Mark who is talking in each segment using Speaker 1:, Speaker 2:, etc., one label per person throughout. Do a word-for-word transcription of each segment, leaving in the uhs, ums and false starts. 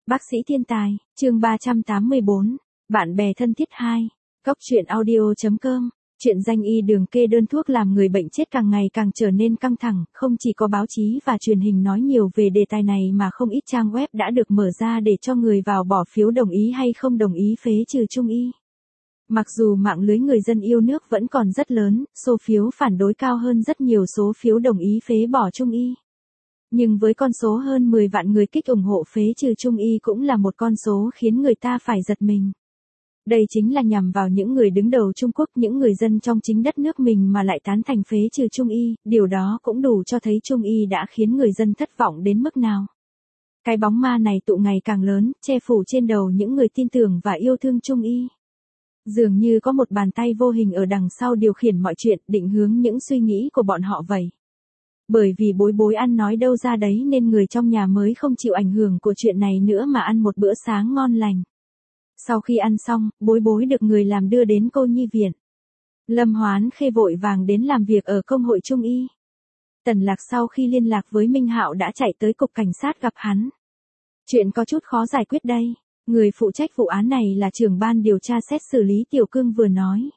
Speaker 1: Bác sĩ thiên tài, chương ba trăm tám mươi bốn, bạn bè thân thiết hai, Cốc truyện audio chấm com, chuyện danh y đường kê đơn thuốc làm người bệnh chết càng ngày càng trở nên căng thẳng, không chỉ có báo chí và truyền hình nói nhiều về đề tài này mà không ít trang web đã được mở ra để cho người vào bỏ phiếu đồng ý hay không đồng ý phế trừ Trung y. Mặc dù mạng lưới người dân yêu nước vẫn còn rất lớn, số phiếu phản đối cao hơn rất nhiều số phiếu đồng ý phế bỏ Trung y. Nhưng với con số hơn mười vạn người kích ủng hộ phế trừ Trung y cũng là một con số khiến người ta phải giật mình. Đây chính là nhằm vào những người đứng đầu Trung Quốc, những người dân trong chính đất nước mình mà lại tán thành phế trừ Trung y, điều đó cũng đủ cho thấy Trung y đã khiến người dân thất vọng đến mức nào. Cái bóng ma này tụ ngày càng lớn, che phủ trên đầu những người tin tưởng và yêu thương Trung y. Dường như có một bàn tay vô hình ở đằng sau điều khiển mọi chuyện, định hướng những suy nghĩ của bọn họ vậy. Bởi vì bối bối ăn nói đâu ra đấy nên người trong nhà mới không chịu ảnh hưởng của chuyện này nữa mà ăn một bữa sáng ngon lành. Sau khi ăn xong, bối bối được người làm đưa đến cô nhi viện. Lâm Hoán Khê vội vàng đến làm việc ở công hội Trung y. Tần Lạc sau khi liên lạc với Minh Hạo đã chạy tới cục cảnh sát gặp hắn. Chuyện có chút khó giải quyết đây. Người phụ trách vụ án này là trưởng ban điều tra xét xử Lý Tiểu Cương vừa nói.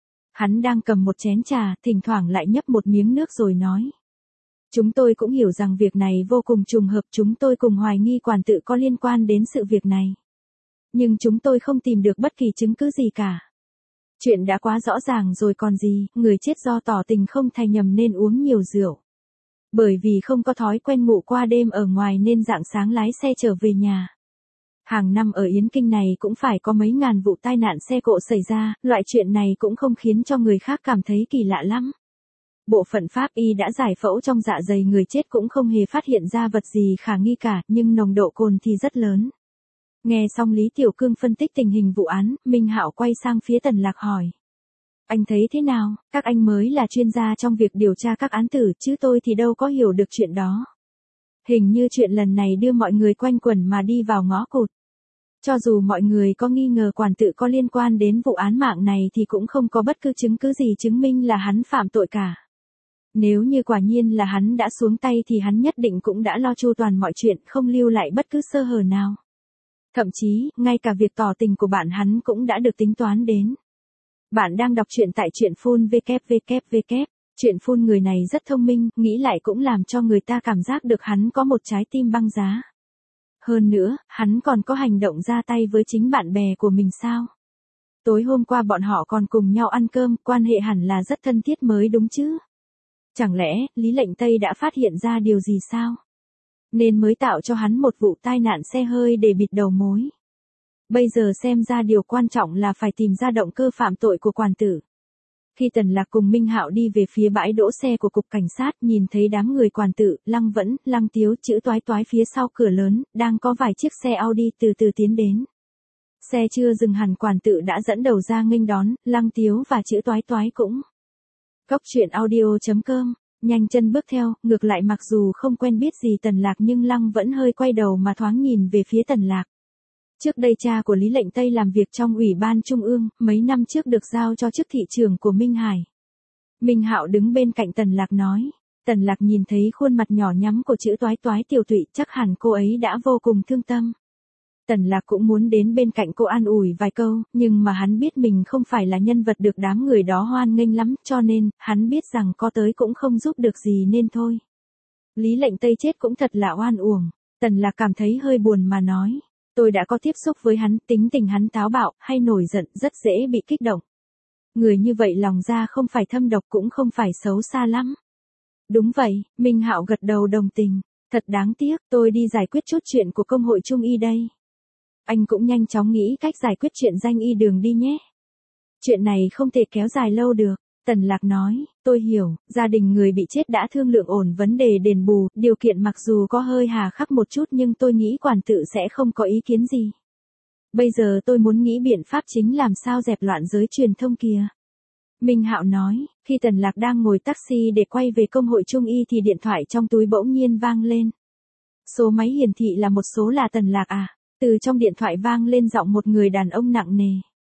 Speaker 1: Hắn đang cầm một chén trà, thỉnh thoảng lại nhấp một miếng nước rồi nói. Chúng tôi cũng hiểu rằng việc này vô cùng trùng hợp, chúng tôi cùng hoài nghi quản tự có liên quan đến sự việc này. Nhưng chúng tôi không tìm được bất kỳ chứng cứ gì cả. Chuyện đã quá rõ ràng rồi còn gì, người chết do tỏ tình không thay nhầm nên uống nhiều rượu. Bởi vì không có thói quen ngủ qua đêm ở ngoài nên rạng sáng lái xe trở về nhà. Hàng năm ở Yến Kinh này cũng phải có mấy ngàn vụ tai nạn xe cộ xảy ra, loại chuyện này cũng không khiến cho người khác cảm thấy kỳ lạ lắm. Bộ phận pháp y đã giải phẫu trong dạ dày người chết cũng không hề phát hiện ra vật gì khả nghi cả, nhưng nồng độ cồn thì rất lớn. Nghe xong Lý Tiểu Cương phân tích tình hình vụ án, Minh Hạo quay sang phía Tần Lạc hỏi. Anh thấy thế nào, các anh mới là chuyên gia trong việc điều tra các án tử chứ tôi thì đâu có hiểu được chuyện đó. Hình như chuyện lần này đưa mọi người quanh quẩn mà đi vào ngõ cụt. Cho dù mọi người có nghi ngờ quản tự có liên quan đến vụ án mạng này thì cũng không có bất cứ chứng cứ gì chứng minh là hắn phạm tội cả. Nếu như quả nhiên là hắn đã xuống tay thì hắn nhất định cũng đã lo chu toàn mọi chuyện, không lưu lại bất cứ sơ hở nào. Thậm chí, ngay cả việc tỏ tình của bạn hắn cũng đã được tính toán đến. Bạn đang đọc truyện tại truyện phun vê kép vê kép vê kép. Truyện phun người này rất thông minh, nghĩ lại cũng làm cho người ta cảm giác được hắn có một trái tim băng giá. Hơn nữa, hắn còn có hành động ra tay với chính bạn bè của mình sao? Tối hôm qua bọn họ còn cùng nhau ăn cơm, quan hệ hẳn là rất thân thiết mới đúng chứ? Chẳng lẽ, Lý Lệnh Tây đã phát hiện ra điều gì sao? Nên mới tạo cho hắn một vụ tai nạn xe hơi để bịt đầu mối. Bây giờ xem ra điều quan trọng là phải tìm ra động cơ phạm tội của quản tử. Khi Tần Lạc cùng Minh Hạo đi về phía bãi đỗ xe của cục cảnh sát, nhìn thấy đám người quản tự, Lăng Vẫn, Lăng Tiếu, chữ toái toái phía sau cửa lớn, đang có vài chiếc xe Audi từ từ tiến đến. Xe chưa dừng hẳn, quản tự đã dẫn đầu ra nghênh đón, Lăng Tiếu và chữ toái toái cũng. Cốc truyện audio chấm com, nhanh chân bước theo, ngược lại mặc dù không quen biết gì Tần Lạc nhưng Lăng Vẫn hơi quay đầu mà thoáng nhìn về phía Tần Lạc. Trước đây cha của Lý Lệnh Tây làm việc trong Ủy ban Trung ương, mấy năm trước được giao cho chức thị trưởng của Minh Hải. Minh Hạo đứng bên cạnh Tần Lạc nói. Tần Lạc nhìn thấy khuôn mặt nhỏ nhắn của chữ toái toái tiểu tụy, chắc hẳn cô ấy đã vô cùng thương tâm. Tần Lạc cũng muốn đến bên cạnh cô an ủi vài câu, nhưng mà hắn biết mình không phải là nhân vật được đám người đó hoan nghênh lắm, cho nên, hắn biết rằng có tới cũng không giúp được gì nên thôi. Lý Lệnh Tây chết cũng thật là oan uổng. Tần Lạc cảm thấy hơi buồn mà nói. Tôi đã có tiếp xúc với hắn, tính tình hắn táo bạo, hay nổi giận, rất dễ bị kích động. Người như vậy lòng ra không phải thâm độc cũng không phải xấu xa lắm. Đúng vậy, Minh Hạo gật đầu đồng tình. Thật đáng tiếc, tôi đi giải quyết chút chuyện của công hội Trung y đây. Anh cũng nhanh chóng nghĩ cách giải quyết chuyện danh y đường đi nhé. Chuyện này không thể kéo dài lâu được. Tần Lạc nói, tôi hiểu, gia đình người bị chết đã thương lượng ổn vấn đề đền bù, điều kiện mặc dù có hơi hà khắc một chút nhưng tôi nghĩ quản tự sẽ không có ý kiến gì. Bây giờ tôi muốn nghĩ biện pháp chính làm sao dẹp loạn giới truyền thông kìa. Minh Hạo nói, khi Tần Lạc đang ngồi taxi để quay về công hội Trung y thì điện thoại trong túi bỗng nhiên vang lên. Số máy hiển thị là một số là Tần Lạc à, từ trong điện thoại vang lên giọng một người đàn ông nặng nề.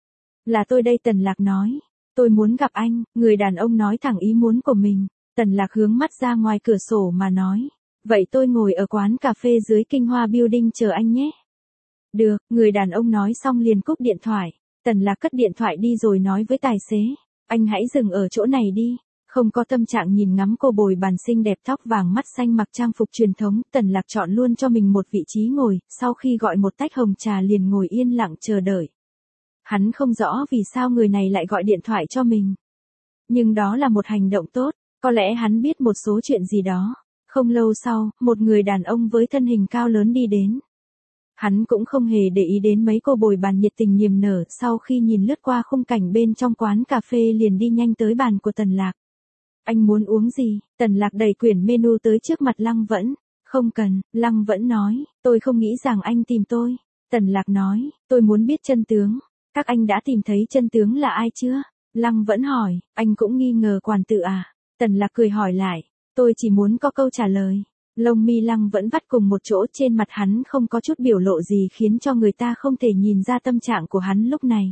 Speaker 1: Là tôi đây, Tần Lạc nói. Tôi muốn gặp anh, người đàn ông nói thẳng ý muốn của mình. Tần Lạc hướng mắt ra ngoài cửa sổ mà nói. Vậy tôi ngồi ở quán cà phê dưới Kinh Hoa Building chờ anh nhé. Được, người đàn ông nói xong liền cúp điện thoại. Tần Lạc cất điện thoại đi rồi nói với tài xế. Anh hãy dừng ở chỗ này đi. Không có tâm trạng nhìn ngắm cô bồi bàn xinh đẹp tóc vàng mắt xanh mặc trang phục truyền thống. Tần Lạc chọn luôn cho mình một vị trí ngồi. Sau khi gọi một tách hồng trà liền ngồi yên lặng chờ đợi. Hắn không rõ vì sao người này lại gọi điện thoại cho mình. Nhưng đó là một hành động tốt. Có lẽ hắn biết một số chuyện gì đó. Không lâu sau, một người đàn ông với thân hình cao lớn đi đến. Hắn cũng không hề để ý đến mấy cô bồi bàn nhiệt tình niềm nở, sau khi nhìn lướt qua khung cảnh bên trong quán cà phê liền đi nhanh tới bàn của Tần Lạc. Anh muốn uống gì? Tần Lạc đẩy quyển menu tới trước mặt Lăng Vẫn. Không cần, Lăng Vẫn nói, tôi không nghĩ rằng anh tìm tôi. Tần Lạc nói, tôi muốn biết chân tướng. Các anh đã tìm thấy chân tướng là ai chưa? Lăng Vẫn hỏi, anh cũng nghi ngờ quản tự à? Tần Lạc cười hỏi lại, tôi chỉ muốn có câu trả lời. Lông mi Lăng Vẫn vắt cùng một chỗ, trên mặt hắn không có chút biểu lộ gì khiến cho người ta không thể nhìn ra tâm trạng của hắn lúc này.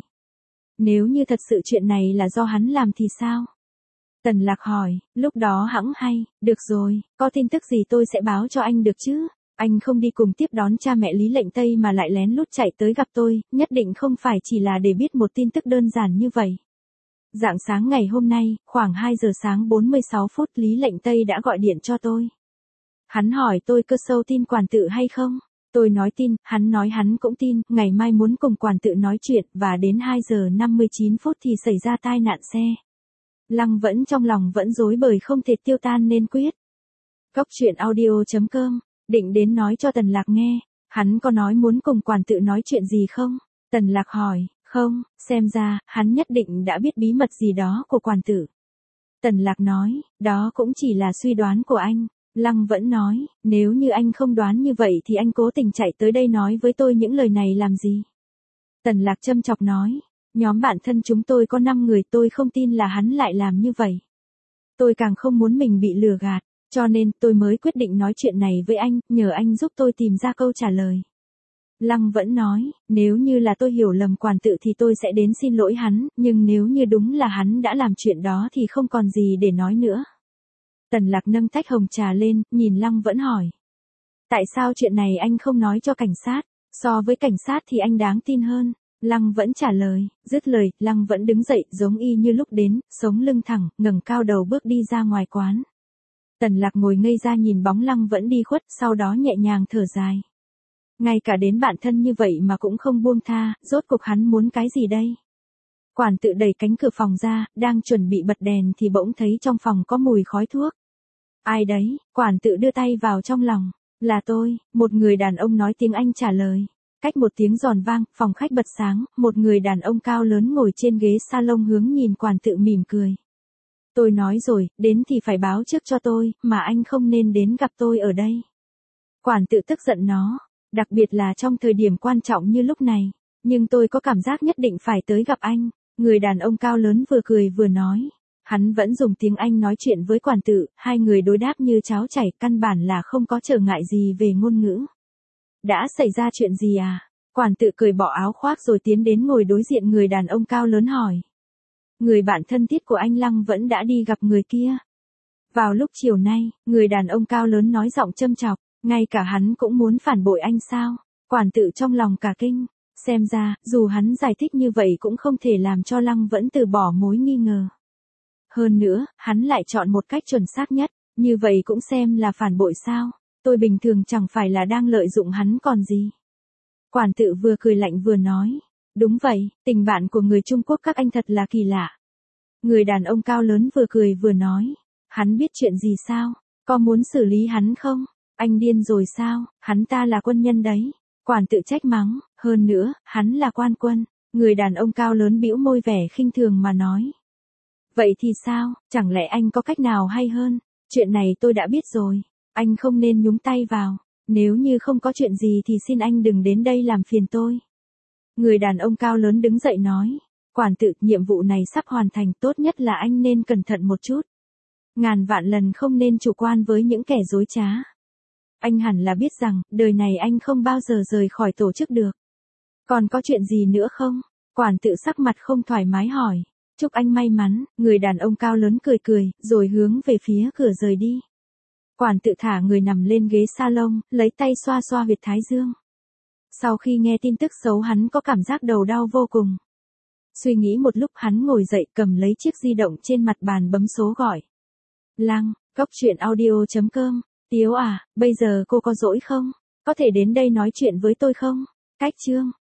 Speaker 1: Nếu như thật sự chuyện này là do hắn làm thì sao? Tần Lạc hỏi, lúc đó hẵng hay, được rồi, có tin tức gì tôi sẽ báo cho anh được chứ? Anh không đi cùng tiếp đón cha mẹ Lý Lệnh Tây mà lại lén lút chạy tới gặp tôi, nhất định không phải chỉ là để biết một tin tức đơn giản như vậy. Rạng sáng ngày hôm nay, khoảng hai giờ sáng bốn mươi sáu phút Lý Lệnh Tây đã gọi điện cho tôi. Hắn hỏi tôi cơ sâu tin quản tự hay không? Tôi nói tin, hắn nói hắn cũng tin, ngày mai muốn cùng quản tự nói chuyện, và đến hai giờ năm mươi chín phút thì xảy ra tai nạn xe. Lăng Vẫn trong lòng vẫn rối bời không thể tiêu tan nên quyết. Cốc truyện audio chấm com, định đến nói cho Tần Lạc nghe, hắn có nói muốn cùng quản tự nói chuyện gì không? Tần Lạc hỏi, không, xem ra, hắn nhất định đã biết bí mật gì đó của quản tự. Tần Lạc nói, đó cũng chỉ là suy đoán của anh. Lăng Vẫn nói, nếu như anh không đoán như vậy thì anh cố tình chạy tới đây nói với tôi những lời này làm gì? Tần Lạc châm chọc nói, nhóm bạn thân chúng tôi có năm người, tôi không tin là hắn lại làm như vậy. Tôi càng không muốn mình bị lừa gạt, cho nên tôi mới quyết định nói chuyện này với anh, nhờ anh giúp tôi tìm ra câu trả lời. Lăng Vẫn nói, nếu như là tôi hiểu lầm quản tự thì tôi sẽ đến xin lỗi hắn, nhưng nếu như đúng là hắn đã làm chuyện đó thì không còn gì để nói nữa. Tần Lạc nâng tách hồng trà lên, nhìn Lăng Vẫn hỏi. Tại sao chuyện này anh không nói cho cảnh sát? So với cảnh sát thì anh đáng tin hơn. Lăng Vẫn trả lời, dứt lời, Lăng Vẫn đứng dậy, giống y như lúc đến, sống lưng thẳng, ngẩng cao đầu bước đi ra ngoài quán. Tần Lạc ngồi ngây ra nhìn bóng Lăng Vẫn đi khuất, sau đó nhẹ nhàng thở dài. Ngay cả đến bạn thân như vậy mà cũng không buông tha, rốt cuộc hắn muốn cái gì đây? Quản tự đẩy cánh cửa phòng ra, đang chuẩn bị bật đèn thì bỗng thấy trong phòng có mùi khói thuốc. Ai đấy? Quản tự đưa tay vào trong lòng. Là tôi, một người đàn ông nói tiếng Anh trả lời. Cách một tiếng giòn vang, phòng khách bật sáng, một người đàn ông cao lớn ngồi trên ghế salon hướng nhìn quản tự mỉm cười. Tôi nói rồi, đến thì phải báo trước cho tôi, mà anh không nên đến gặp tôi ở đây. Quản tự tức giận nó, đặc biệt là trong thời điểm quan trọng như lúc này. Nhưng tôi có cảm giác nhất định phải tới gặp anh. Người đàn ông cao lớn vừa cười vừa nói. Hắn vẫn dùng tiếng Anh nói chuyện với quản tự, hai người đối đáp như cháo chảy, căn bản là không có trở ngại gì về ngôn ngữ. Đã xảy ra chuyện gì à? Quản tự cởi bỏ áo khoác rồi tiến đến ngồi đối diện người đàn ông cao lớn hỏi. Người bạn thân thiết của anh Lăng Vẫn đã đi gặp người kia. Vào lúc chiều nay, người đàn ông cao lớn nói giọng châm chọc, ngay cả hắn cũng muốn phản bội anh sao? Quản tự trong lòng cả kinh. Xem ra, dù hắn giải thích như vậy cũng không thể làm cho Lăng Vẫn từ bỏ mối nghi ngờ. Hơn nữa, hắn lại chọn một cách chuẩn xác nhất, như vậy cũng xem là phản bội sao? Tôi bình thường chẳng phải là đang lợi dụng hắn còn gì. Quản tự vừa cười lạnh vừa nói. Đúng vậy, tình bạn của người Trung Quốc các anh thật là kỳ lạ. Người đàn ông cao lớn vừa cười vừa nói. Hắn biết chuyện gì sao? Có muốn xử lý hắn không? Anh điên rồi sao? Hắn ta là quân nhân đấy. Quản tự trách mắng, hơn nữa, hắn là quan quân. Người đàn ông cao lớn bĩu môi vẻ khinh thường mà nói. Vậy thì sao, chẳng lẽ anh có cách nào hay hơn? Chuyện này tôi đã biết rồi. Anh không nên nhúng tay vào. Nếu như không có chuyện gì thì xin anh đừng đến đây làm phiền tôi. Người đàn ông cao lớn đứng dậy nói. Quản tự, nhiệm vụ này sắp hoàn thành, tốt nhất là anh nên cẩn thận một chút. Ngàn vạn lần không nên chủ quan với những kẻ dối trá. Anh hẳn là biết rằng, đời này anh không bao giờ rời khỏi tổ chức được. Còn có chuyện gì nữa không? Quản tự sắc mặt không thoải mái hỏi. Chúc anh may mắn, người đàn ông cao lớn cười cười, rồi hướng về phía cửa rời đi. Quản tự thả người nằm lên ghế salon, lấy tay xoa xoa huyệt thái dương. Sau khi nghe tin tức xấu hắn có cảm giác đầu đau vô cùng. Suy nghĩ một lúc hắn ngồi dậy cầm lấy chiếc di động trên mặt bàn bấm số gọi. Lăng, cốc truyện audio chấm com, Tiếu à, bây giờ cô có rỗi không? Có thể đến đây nói chuyện với tôi không? Cách chương.